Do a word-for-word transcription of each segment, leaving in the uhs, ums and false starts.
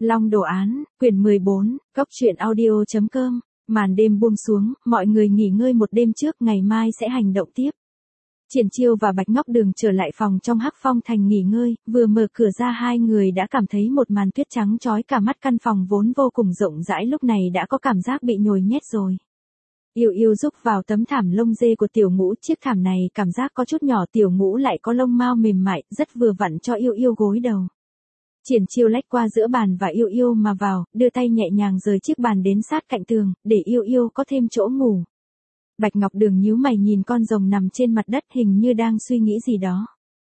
Long đồ án, quyển mười bốn, góc truyện audio chấm com. Màn đêm buông xuống, mọi người nghỉ ngơi một đêm trước, ngày mai sẽ hành động tiếp. Triển Chiêu và Bạch Ngọc Đường trở lại phòng trong Hắc Phong Thành nghỉ ngơi, vừa mở cửa ra hai người đã cảm thấy một màn tuyết trắng chói cả mắt, căn phòng vốn vô cùng rộng rãi lúc này đã có cảm giác bị nhồi nhét rồi. Yêu Yêu rúc vào tấm thảm lông dê của Tiểu Ngũ, chiếc thảm này cảm giác có chút nhỏ, Tiểu Ngũ lại có lông mao mềm mại, rất vừa vặn cho Yêu Yêu gối đầu. Triển Chiêu lách qua giữa bàn và Yêu Yêu mà vào, đưa tay nhẹ nhàng rời chiếc bàn đến sát cạnh tường, để Yêu Yêu có thêm chỗ ngủ. Bạch Ngọc Đường nhíu mày nhìn con rồng nằm trên mặt đất, hình như đang suy nghĩ gì đó.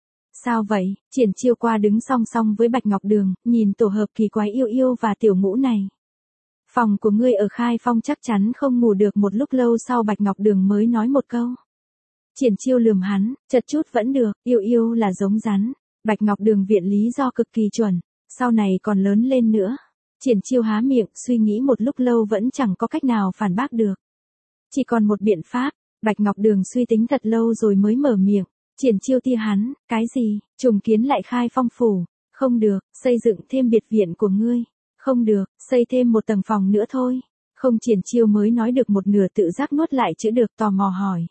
Sao vậy? Triển Chiêu qua đứng song song với Bạch Ngọc Đường, nhìn tổ hợp kỳ quái Yêu Yêu và Tiểu Ngũ này. Phòng của ngươi ở Khai Phong chắc chắn không ngủ được. Một lúc lâu sau Bạch Ngọc Đường mới nói một câu. Triển Chiêu lườm hắn, chật chút vẫn được, Yêu Yêu là giống rắn. Bạch Ngọc Đường viện lý do cực kỳ chuẩn, sau này còn lớn lên nữa. Triển Chiêu há miệng, suy nghĩ một lúc lâu vẫn chẳng có cách nào phản bác được. Chỉ còn một biện pháp, Bạch Ngọc Đường suy tính thật lâu rồi mới mở miệng. Triển Chiêu tia hắn, cái gì, trùng kiến lại Khai Phong phủ, không được, xây dựng thêm biệt viện của ngươi, không được, xây thêm một tầng phòng nữa thôi. Không, Triển Chiêu mới nói được một nửa tự giác nuốt lại chữ được, tò mò hỏi.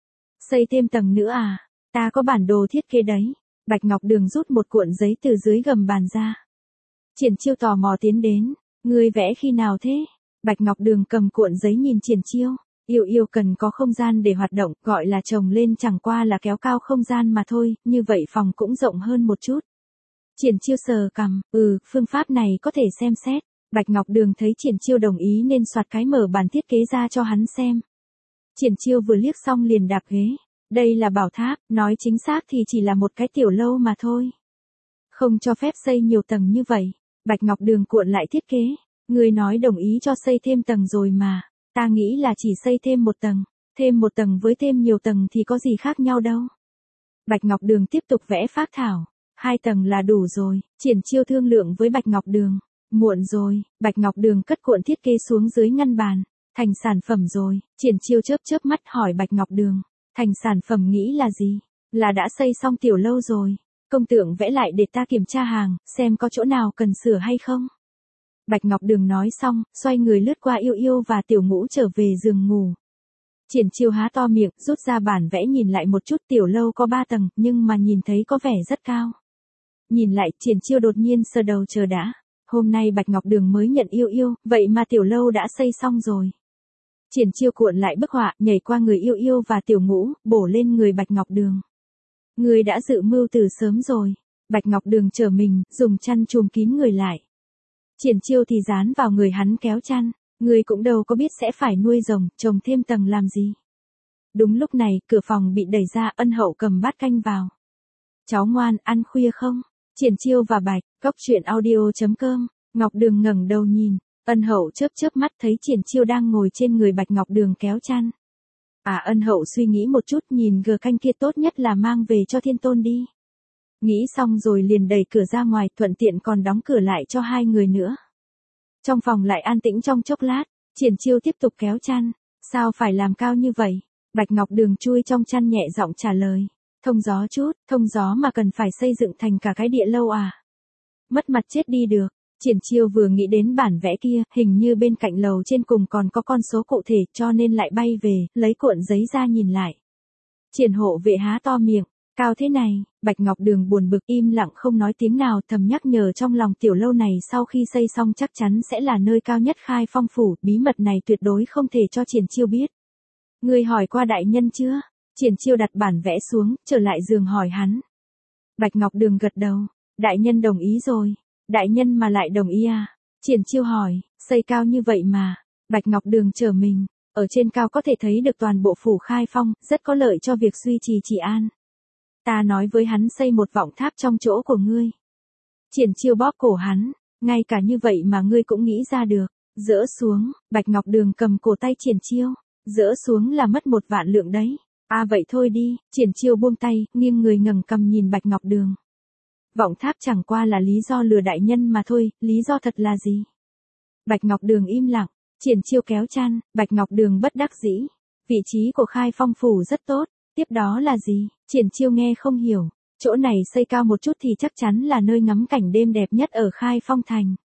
Xây thêm tầng nữa à, ta có bản đồ thiết kế đấy. Bạch Ngọc Đường rút một cuộn giấy từ dưới gầm bàn ra. Triển Chiêu tò mò tiến đến, ngươi vẽ khi nào thế? Bạch Ngọc Đường cầm cuộn giấy nhìn Triển Chiêu. Yêu Yêu cần có không gian để hoạt động, gọi là chồng lên chẳng qua là kéo cao không gian mà thôi, như vậy phòng cũng rộng hơn một chút. Triển Chiêu sờ cằm, ừ, phương pháp này có thể xem xét. Bạch Ngọc Đường thấy Triển Chiêu đồng ý nên soạt cái mở bản thiết kế ra cho hắn xem. Triển Chiêu vừa liếc xong liền đạp ghế. Đây là bảo tháp, nói chính xác thì chỉ là một cái tiểu lâu mà thôi. Không cho phép xây nhiều tầng như vậy. Bạch Ngọc Đường cuộn lại thiết kế. Người nói đồng ý cho xây thêm tầng rồi mà. Ta nghĩ là chỉ xây thêm một tầng. Thêm một tầng với thêm nhiều tầng thì có gì khác nhau đâu. Bạch Ngọc Đường tiếp tục vẽ phác thảo. Hai tầng là đủ rồi. Triển Chiêu thương lượng với Bạch Ngọc Đường. Muộn rồi. Bạch Ngọc Đường cất cuộn thiết kế xuống dưới ngăn bàn. Thành sản phẩm rồi. Triển Chiêu chớp chớp mắt hỏi Bạch Ngọc Đường. Thành sản phẩm nghĩ là gì? Là đã xây xong tiểu lâu rồi. Công tượng vẽ lại để ta kiểm tra hàng, xem có chỗ nào cần sửa hay không. Bạch Ngọc Đường nói xong, xoay người lướt qua Yêu Yêu và Tiểu Ngũ trở về giường ngủ. Triển Chiêu há to miệng, rút ra bản vẽ nhìn lại một chút. Tiểu lâu có ba tầng, nhưng mà nhìn thấy có vẻ rất cao. Nhìn lại, Triển Chiêu đột nhiên sờ đầu chờ đã. Hôm nay Bạch Ngọc Đường mới nhận Yêu Yêu, vậy mà tiểu lâu đã xây xong rồi. Triển Chiêu cuộn lại bức họa, nhảy qua người Yêu Yêu và Tiểu Ngũ, bổ lên người Bạch Ngọc Đường. Người đã dự mưu từ sớm rồi. Bạch Ngọc Đường trở mình, dùng chăn trùm kín người lại. Triển Chiêu thì dán vào người hắn kéo chăn. Người cũng đâu có biết sẽ phải nuôi rồng, trồng thêm tầng làm gì. Đúng lúc này, cửa phòng bị đẩy ra, Ân Hậu cầm bát canh vào. Cháu ngoan, ăn khuya không? Triển Chiêu và Bạch, góc truyện audio chấm com. Ngọc Đường ngẩng đầu nhìn. Ân Hậu chớp chớp mắt thấy Triển Chiêu đang ngồi trên người Bạch Ngọc Đường kéo chăn. À, Ân Hậu suy nghĩ một chút, nhìn gờ canh kia tốt nhất là mang về cho Thiên Tôn đi. Nghĩ xong rồi liền đẩy cửa ra ngoài, thuận tiện còn đóng cửa lại cho hai người nữa. Trong phòng lại an tĩnh trong chốc lát, Triển Chiêu tiếp tục kéo chăn. Sao phải làm cao như vậy? Bạch Ngọc Đường chui trong chăn nhẹ giọng trả lời. Thông gió chút, thông gió mà cần phải xây dựng thành cả cái địa lâu à? Mất mặt chết đi được. Triển Chiêu vừa nghĩ đến bản vẽ kia, hình như bên cạnh lầu trên cùng còn có con số cụ thể, cho nên lại bay về, lấy cuộn giấy ra nhìn lại. Triển Hộ Vệ há to miệng, cao thế này. Bạch Ngọc Đường buồn bực im lặng không nói tiếng nào, thầm nhắc nhở trong lòng tiểu lâu này sau khi xây xong chắc chắn sẽ là nơi cao nhất Khai Phong phủ, bí mật này tuyệt đối không thể cho Triển Chiêu biết. Ngươi hỏi qua đại nhân chưa? Triển Chiêu đặt bản vẽ xuống, trở lại giường hỏi hắn. Bạch Ngọc Đường gật đầu, đại nhân đồng ý rồi. Đại nhân mà lại đồng ý à? Triển Chiêu hỏi, xây cao như vậy mà. Bạch Ngọc Đường trở mình, ở trên cao có thể thấy được toàn bộ phủ Khai Phong, rất có lợi cho việc duy trì trị an. Ta nói với hắn xây một vọng tháp trong chỗ của ngươi. Triển Chiêu bóp cổ hắn, ngay cả như vậy mà ngươi cũng nghĩ ra được. Dỡ xuống. Bạch Ngọc Đường cầm cổ tay Triển Chiêu. Dỡ xuống là mất một vạn lượng đấy. À vậy thôi đi. Triển Chiêu buông tay, nghiêng người ngẩng cằm nhìn Bạch Ngọc Đường. Vọng tháp chẳng qua là lý do lừa đại nhân mà thôi, lý do thật là gì? Bạch Ngọc Đường im lặng. Triển Chiêu kéo chăn. Bạch Ngọc Đường bất đắc dĩ. Vị trí của Khai Phong phủ rất tốt. Tiếp đó là gì? Triển Chiêu nghe không hiểu. Chỗ này xây cao một chút thì chắc chắn là nơi ngắm cảnh đêm đẹp nhất ở Khai Phong thành.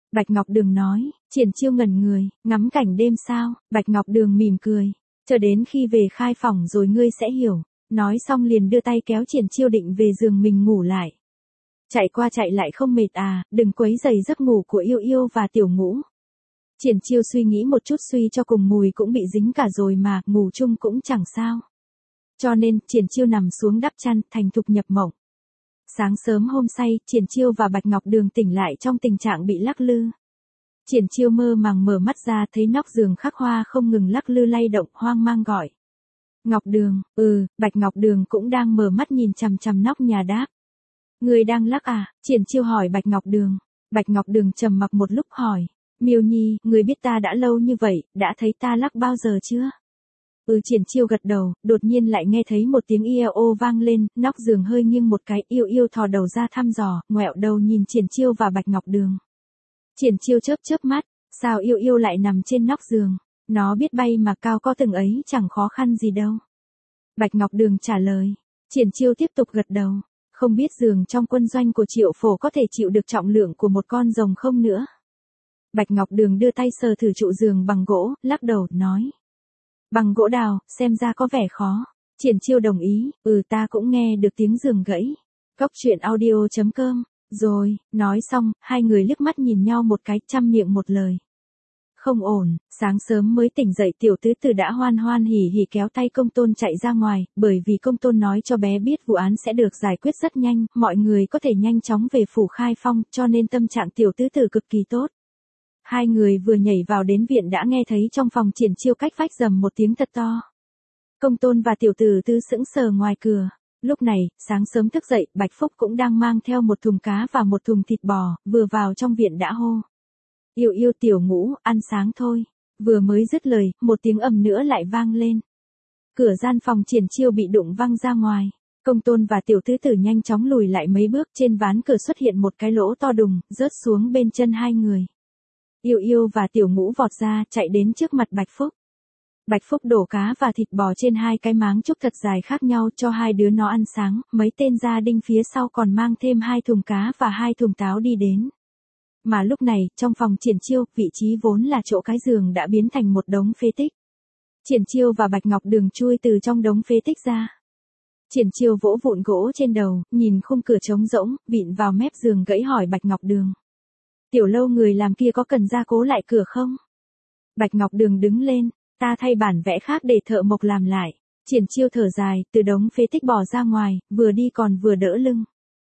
Bạch Ngọc Đường nói, Triển Chiêu ngẩn người, ngắm cảnh đêm sao, Bạch Ngọc Đường mỉm cười, chờ đến khi về khai phòng rồi ngươi sẽ hiểu, nói xong liền đưa tay kéo Triển Chiêu định về giường mình ngủ lại. Chạy qua chạy lại không mệt à, đừng quấy rầy giấc ngủ của Yêu Yêu và Tiểu Ngũ. Triển Chiêu suy nghĩ một chút suy cho cùng mùi cũng bị dính cả rồi mà, ngủ chung cũng chẳng sao. Cho nên, Triển Chiêu nằm xuống đắp chăn, thành thục nhập mộng. Sáng sớm hôm say, Triển Chiêu và Bạch Ngọc Đường tỉnh lại trong tình trạng bị lắc lư. Triển Chiêu mơ màng mở mắt ra thấy nóc giường khắc hoa không ngừng lắc lư lay động, hoang mang gọi. Ngọc Đường, ừ, Bạch Ngọc Đường cũng đang mở mắt nhìn chằm chằm nóc nhà đáp. Người đang lắc à? Triển Chiêu hỏi Bạch Ngọc Đường. Bạch Ngọc Đường trầm mặc một lúc hỏi. Miêu Nhi, người biết ta đã lâu như vậy, đã thấy ta lắc bao giờ chưa? Ừ, Triển Chiêu gật đầu, đột nhiên lại nghe thấy một tiếng ia ô vang lên, nóc giường hơi nghiêng một cái, Yêu Yêu thò đầu ra thăm dò, ngoẹo đầu nhìn Triển Chiêu và Bạch Ngọc Đường. Triển Chiêu chớp chớp mắt, sao Yêu Yêu lại nằm trên nóc giường? Nó biết bay mà cao có từng ấy chẳng khó khăn gì đâu. Bạch Ngọc Đường trả lời. Triển Chiêu tiếp tục gật đầu. Không biết giường trong quân doanh của Triệu Phổ có thể chịu được trọng lượng của một con rồng không nữa. Bạch Ngọc Đường đưa tay sờ thử trụ giường bằng gỗ, lắc đầu, nói. Bằng gỗ đào, xem ra có vẻ khó. Triển Chiêu đồng ý, ừ ta cũng nghe được tiếng giường gãy. Cốc truyện audio chấm com. Rồi, nói xong, hai người liếc mắt nhìn nhau một cái, chăm miệng một lời. Không ổn, sáng sớm mới tỉnh dậy Tiểu Tứ Tử đã hoan hoan hỉ hỉ kéo tay Công Tôn chạy ra ngoài, bởi vì Công Tôn nói cho bé biết vụ án sẽ được giải quyết rất nhanh, mọi người có thể nhanh chóng về phủ khai phong, cho nên tâm trạng Tiểu Tứ Tử cực kỳ tốt. Hai người vừa nhảy vào đến viện đã nghe thấy trong phòng Triển Chiêu cách vách rầm một tiếng thật to. Công Tôn và Tiểu Tử Tư sững sờ ngoài cửa. Lúc này, sáng sớm thức dậy, Bạch Phúc cũng đang mang theo một thùng cá và một thùng thịt bò, vừa vào trong viện đã hô. Yêu Yêu, Tiểu Ngũ, ăn sáng thôi. Vừa mới dứt lời, một tiếng ầm nữa lại vang lên. Cửa gian phòng Triển Chiêu bị đụng văng ra ngoài. Công Tôn và Tiểu Tứ Tử nhanh chóng lùi lại mấy bước, trên ván cửa xuất hiện một cái lỗ to đùng, rớt xuống bên chân hai người. Yêu Yêu và Tiểu Ngũ vọt ra, chạy đến trước mặt Bạch Phúc. Bạch Phúc đổ cá và thịt bò trên hai cái máng trúc thật dài khác nhau cho hai đứa nó ăn sáng, mấy tên gia đinh phía sau còn mang thêm hai thùng cá và hai thùng táo đi đến. Mà lúc này, trong phòng Triển Chiêu, vị trí vốn là chỗ cái giường đã biến thành một đống phế tích. Triển Chiêu và Bạch Ngọc Đường chui từ trong đống phế tích ra. Triển Chiêu vỗ vụn gỗ trên đầu, nhìn khung cửa trống rỗng, vịn vào mép giường gãy hỏi Bạch Ngọc Đường. Tiểu Lâu người làm kia có cần gia cố lại cửa không? Bạch Ngọc Đường đứng lên, ta thay bản vẽ khác để thợ mộc làm lại. Triển Chiêu thở dài, từ đống phế tích bò ra ngoài, vừa đi còn vừa đỡ lưng.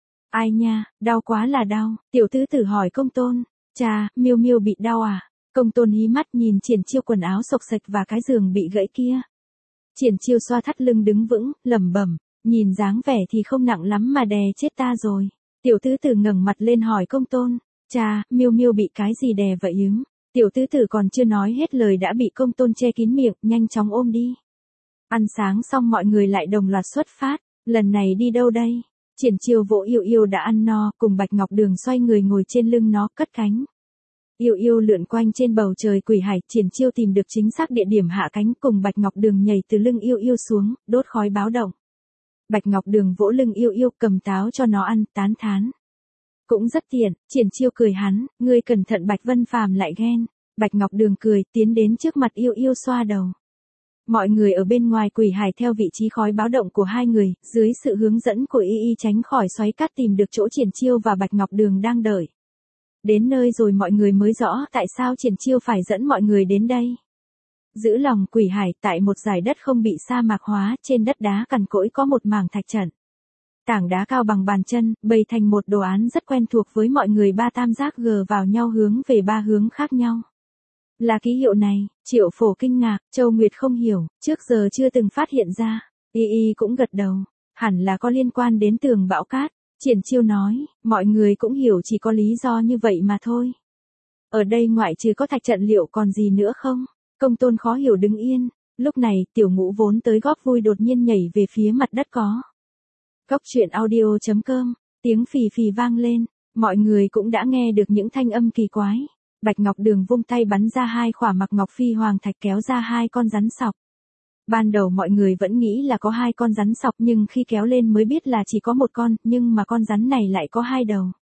Ai nha, đau quá là đau. Tiểu Tứ Tử hỏi Công Tôn. Cha, Miêu Miêu bị đau à? Công Tôn hí mắt nhìn Triển Chiêu quần áo xộc xệch và cái giường bị gãy kia. Triển Chiêu xoa thắt lưng đứng vững, lẩm bẩm, nhìn dáng vẻ thì không nặng lắm mà đè chết ta rồi. Tiểu Tứ Tử ngẩng mặt lên hỏi Công Tôn. Cha, Miêu Miêu bị cái gì đè vậy ứng? Tiểu Tứ Tử còn chưa nói hết lời đã bị Công Tôn che kín miệng, nhanh chóng ôm đi. Ăn sáng xong mọi người lại đồng loạt xuất phát, lần này đi đâu đây? Triển Chiêu vỗ Yêu Yêu đã ăn no, cùng Bạch Ngọc Đường xoay người ngồi trên lưng nó, cất cánh. Yêu Yêu lượn quanh trên bầu trời quỷ hải, Triển Chiêu tìm được chính xác địa điểm hạ cánh, cùng Bạch Ngọc Đường nhảy từ lưng Yêu Yêu xuống, đốt khói báo động. Bạch Ngọc Đường vỗ lưng Yêu Yêu, cầm táo cho nó ăn, tán thán. Cũng rất tiện. Triển Chiêu cười hắn, ngươi cẩn thận Bạch Vân Phàm lại ghen. Bạch Ngọc Đường cười, tiến đến trước mặt Yêu Yêu xoa đầu. Mọi người ở bên ngoài quỷ hải theo vị trí khói báo động của hai người, dưới sự hướng dẫn của Y Y tránh khỏi xoáy cát tìm được chỗ Triển Chiêu và Bạch Ngọc Đường đang đợi. Đến nơi rồi mọi người mới rõ tại sao Triển Chiêu phải dẫn mọi người đến đây. Giữ lòng quỷ hải, tại một dải đất không bị sa mạc hóa, trên đất đá cằn cỗi có một mảng thạch trận. Tảng đá cao bằng bàn chân, bày thành một đồ án rất quen thuộc với mọi người, ba tam giác gờ vào nhau hướng về ba hướng khác nhau. Là ký hiệu này, Triệu Phổ kinh ngạc, Châu Nguyệt không hiểu, trước giờ chưa từng phát hiện ra. Y Y cũng gật đầu, hẳn là có liên quan đến tường bão cát. Triển Chiêu nói, mọi người cũng hiểu chỉ có lý do như vậy mà thôi. Ở đây ngoại trừ có thạch trận liệu còn gì nữa không? Công Tôn khó hiểu đứng yên, lúc này Tiểu Ngũ vốn tới góp vui đột nhiên nhảy về phía mặt đất có. Cốc truyện audio chấm com, tiếng phì phì vang lên, mọi người cũng đã nghe được những thanh âm kỳ quái. Bạch Ngọc Đường vung tay bắn ra hai khỏa mặc ngọc phi hoàng thạch kéo ra hai con rắn sọc. Ban đầu mọi người vẫn nghĩ là có hai con rắn sọc nhưng khi kéo lên mới biết là chỉ có một con, nhưng mà con rắn này lại có hai đầu.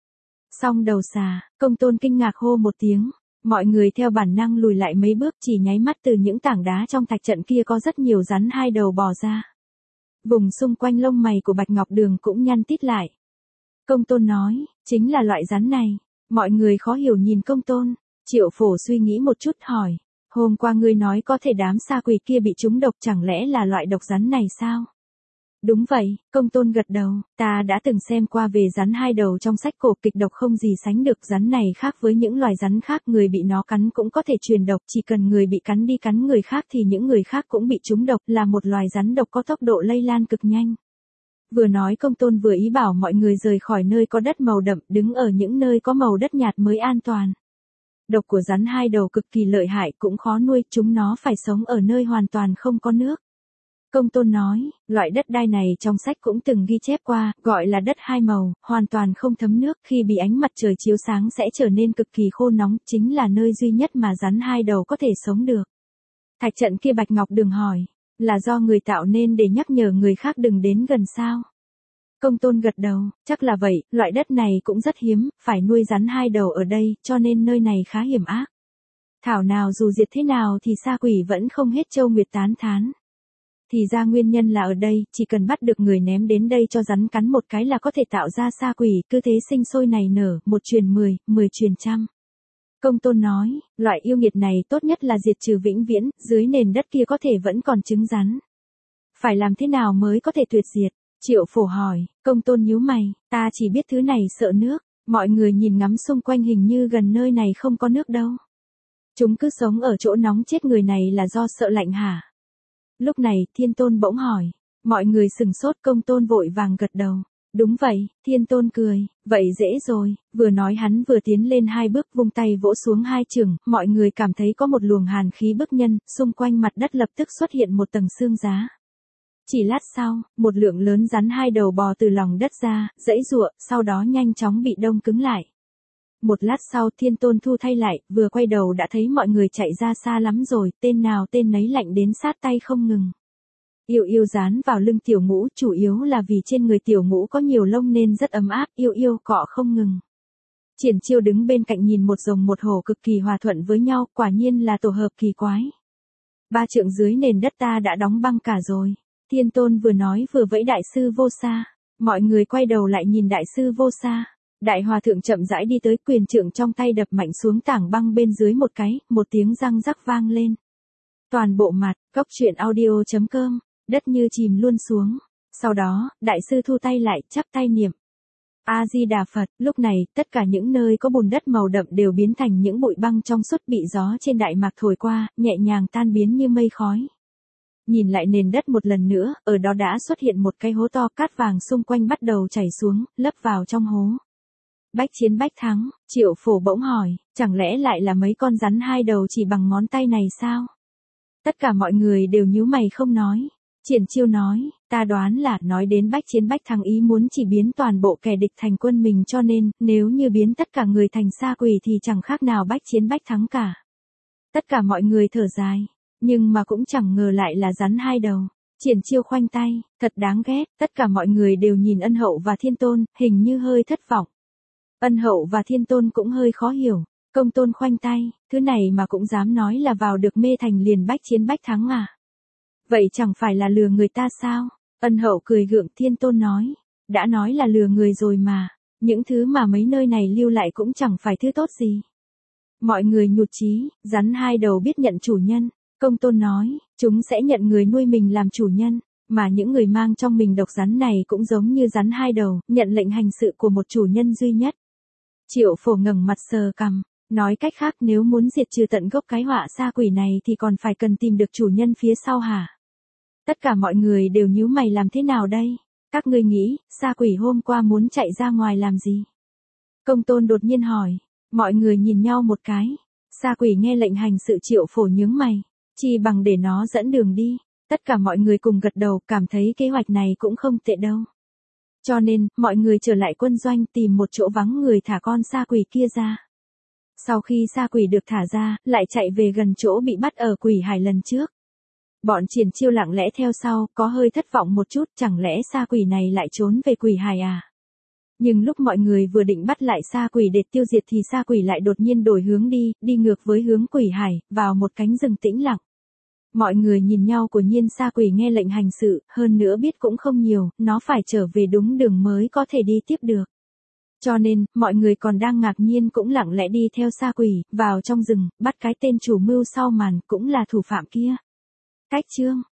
Xong đầu xà, Công Tôn kinh ngạc hô một tiếng. Mọi người theo bản năng lùi lại mấy bước, chỉ nháy mắt từ những tảng đá trong thạch trận kia có rất nhiều rắn hai đầu bò ra. Vùng xung quanh lông mày của Bạch Ngọc Đường cũng nhăn tít lại. Công Tôn nói, chính là loại rắn này. Mọi người khó hiểu nhìn Công Tôn. Triệu Phổ suy nghĩ một chút hỏi, hôm qua ngươi nói có thể đám sa quỷ kia bị trúng độc, chẳng lẽ là loại độc rắn này sao? Đúng vậy, Công Tôn gật đầu, ta đã từng xem qua về rắn hai đầu trong sách cổ, kịch độc không gì sánh được. Rắn này khác với những loài rắn khác, người bị nó cắn cũng có thể truyền độc, chỉ cần người bị cắn đi cắn người khác thì những người khác cũng bị trúng độc, là một loài rắn độc có tốc độ lây lan cực nhanh. Vừa nói Công Tôn vừa ý bảo mọi người rời khỏi nơi có đất màu đậm, đứng ở những nơi có màu đất nhạt mới an toàn. Độc của rắn hai đầu cực kỳ lợi hại, cũng khó nuôi, chúng nó phải sống ở nơi hoàn toàn không có nước. Công Tôn nói, loại đất đai này trong sách cũng từng ghi chép qua, gọi là đất hai màu, hoàn toàn không thấm nước, khi bị ánh mặt trời chiếu sáng sẽ trở nên cực kỳ khô nóng, chính là nơi duy nhất mà rắn hai đầu có thể sống được. Thạch trận kia Bạch Ngọc Đường hỏi, là do người tạo nên để nhắc nhở người khác đừng đến gần sao? Công Tôn gật đầu, chắc là vậy, loại đất này cũng rất hiếm, phải nuôi rắn hai đầu ở đây, cho nên nơi này khá hiểm ác. Thảo nào dù diệt thế nào thì sa quỷ vẫn không hết Châu Nguyệt tán thán. Thì ra nguyên nhân là ở đây, chỉ cần bắt được người ném đến đây cho rắn cắn một cái là có thể tạo ra sa quỷ, cứ thế sinh sôi nảy nở, một truyền mười, mười truyền trăm. Công Tôn nói, loại yêu nghiệt này tốt nhất là diệt trừ vĩnh viễn, dưới nền đất kia có thể vẫn còn trứng rắn. Phải làm thế nào mới có thể tuyệt diệt? Triệu Phổ hỏi. Công Tôn nhíu mày, ta chỉ biết thứ này sợ nước. Mọi người nhìn ngắm xung quanh, hình như gần nơi này không có nước đâu. Chúng cứ sống ở chỗ nóng chết người này là do sợ lạnh hả? Lúc này Thiên Tôn bỗng hỏi. Mọi người sừng sốt, Công Tôn vội vàng gật đầu. Đúng vậy, Thiên Tôn cười, vậy dễ rồi. Vừa nói hắn vừa tiến lên hai bước, vung tay vỗ xuống hai chưởng, mọi người cảm thấy có một luồng hàn khí bức nhân, xung quanh mặt đất lập tức xuất hiện một tầng sương giá. Chỉ lát sau, một lượng lớn rắn hai đầu bò từ lòng đất ra, giãy giụa, sau đó nhanh chóng bị đông cứng lại. Một lát sau Thiên Tôn thu thay lại, vừa quay đầu đã thấy mọi người chạy ra xa lắm rồi, tên nào tên nấy lạnh đến sát tay không ngừng. Yêu Yêu dán vào lưng Tiểu Ngũ, chủ yếu là vì trên người Tiểu Ngũ có nhiều lông nên rất ấm áp, Yêu Yêu cọ không ngừng. Triển Chiêu đứng bên cạnh nhìn một rồng một hổ cực kỳ hòa thuận với nhau, quả nhiên là tổ hợp kỳ quái. Ba trượng dưới nền đất ta đã đóng băng cả rồi. Thiên Tôn vừa nói vừa vẫy Đại sư Vô Sa. Mọi người quay đầu lại nhìn Đại sư Vô Sa. Đại hòa thượng chậm rãi đi tới, quyền trượng trong tay đập mạnh xuống tảng băng bên dưới một cái, một tiếng răng rắc vang lên. Toàn bộ mặt, góc truyện audio chấm com, đất như chìm luôn xuống. Sau đó, Đại sư thu tay lại, chắp tay niệm A-di-đà Phật. Lúc này, tất cả những nơi có bùn đất màu đậm đều biến thành những bụi băng trong suốt, bị gió trên đại mạc thổi qua, nhẹ nhàng tan biến như mây khói. Nhìn lại nền đất một lần nữa, ở đó đã xuất hiện một cái hố to, cát vàng xung quanh bắt đầu chảy xuống, lấp vào trong hố. Bách chiến bách thắng, Triệu Phổ bỗng hỏi, chẳng lẽ lại là mấy con rắn hai đầu chỉ bằng ngón tay này sao? Tất cả mọi người đều nhíu mày không nói. Triển Chiêu nói, ta đoán là nói đến bách chiến bách thắng ý muốn chỉ biến toàn bộ kẻ địch thành quân mình, cho nên, nếu như biến tất cả người thành sa quỷ thì chẳng khác nào bách chiến bách thắng cả. Tất cả mọi người thở dài. Nhưng mà cũng chẳng ngờ lại là rắn hai đầu. Triển Chiêu khoanh tay, thật đáng ghét, tất cả mọi người đều nhìn Ân Hậu và Thiên Tôn, hình như hơi thất vọng. Ân Hậu và Thiên Tôn cũng hơi khó hiểu. Công Tôn khoanh tay, thứ này mà cũng dám nói là vào được mê thành liền bách chiến bách thắng à? Vậy chẳng phải là lừa người ta sao? Ân Hậu cười gượng. Thiên Tôn nói, đã nói là lừa người rồi mà, những thứ mà mấy nơi này lưu lại cũng chẳng phải thứ tốt gì. Mọi người nhụt chí, rắn hai đầu biết nhận chủ nhân. Công Tôn nói, chúng sẽ nhận người nuôi mình làm chủ nhân, mà những người mang trong mình độc rắn này cũng giống như rắn hai đầu, nhận lệnh hành sự của một chủ nhân duy nhất. Triệu Phổ ngẩng mặt sờ cằm, nói cách khác nếu muốn diệt trừ tận gốc cái họa sa quỷ này thì còn phải cần tìm được chủ nhân phía sau hả? Tất cả mọi người đều nhíu mày, làm thế nào đây? Các ngươi nghĩ, sa quỷ hôm qua muốn chạy ra ngoài làm gì? Công Tôn đột nhiên hỏi, mọi người nhìn nhau một cái. Sa quỷ nghe lệnh hành sự. Triệu Phổ nhướng mày, chi bằng để nó dẫn đường đi. Tất cả mọi người cùng gật đầu, cảm thấy kế hoạch này cũng không tệ đâu. Cho nên, mọi người trở lại quân doanh, tìm một chỗ vắng người thả con sa quỷ kia ra. Sau khi sa quỷ được thả ra, lại chạy về gần chỗ bị bắt ở Quỷ Hải lần trước. Bọn Triển Chiêu lặng lẽ theo sau, có hơi thất vọng một chút, chẳng lẽ sa quỷ này lại trốn về Quỷ Hải à? Nhưng lúc mọi người vừa định bắt lại sa quỷ để tiêu diệt thì sa quỷ lại đột nhiên đổi hướng đi, đi ngược với hướng quỷ hải, vào một cánh rừng tĩnh lặng. Mọi người nhìn nhau, của nhiên sa quỷ nghe lệnh hành sự, hơn nữa biết cũng không nhiều, nó phải trở về đúng đường mới có thể đi tiếp được. Cho nên, mọi người còn đang ngạc nhiên cũng lặng lẽ đi theo sa quỷ, vào trong rừng, bắt cái tên chủ mưu sau màn, cũng là thủ phạm kia. Cách chương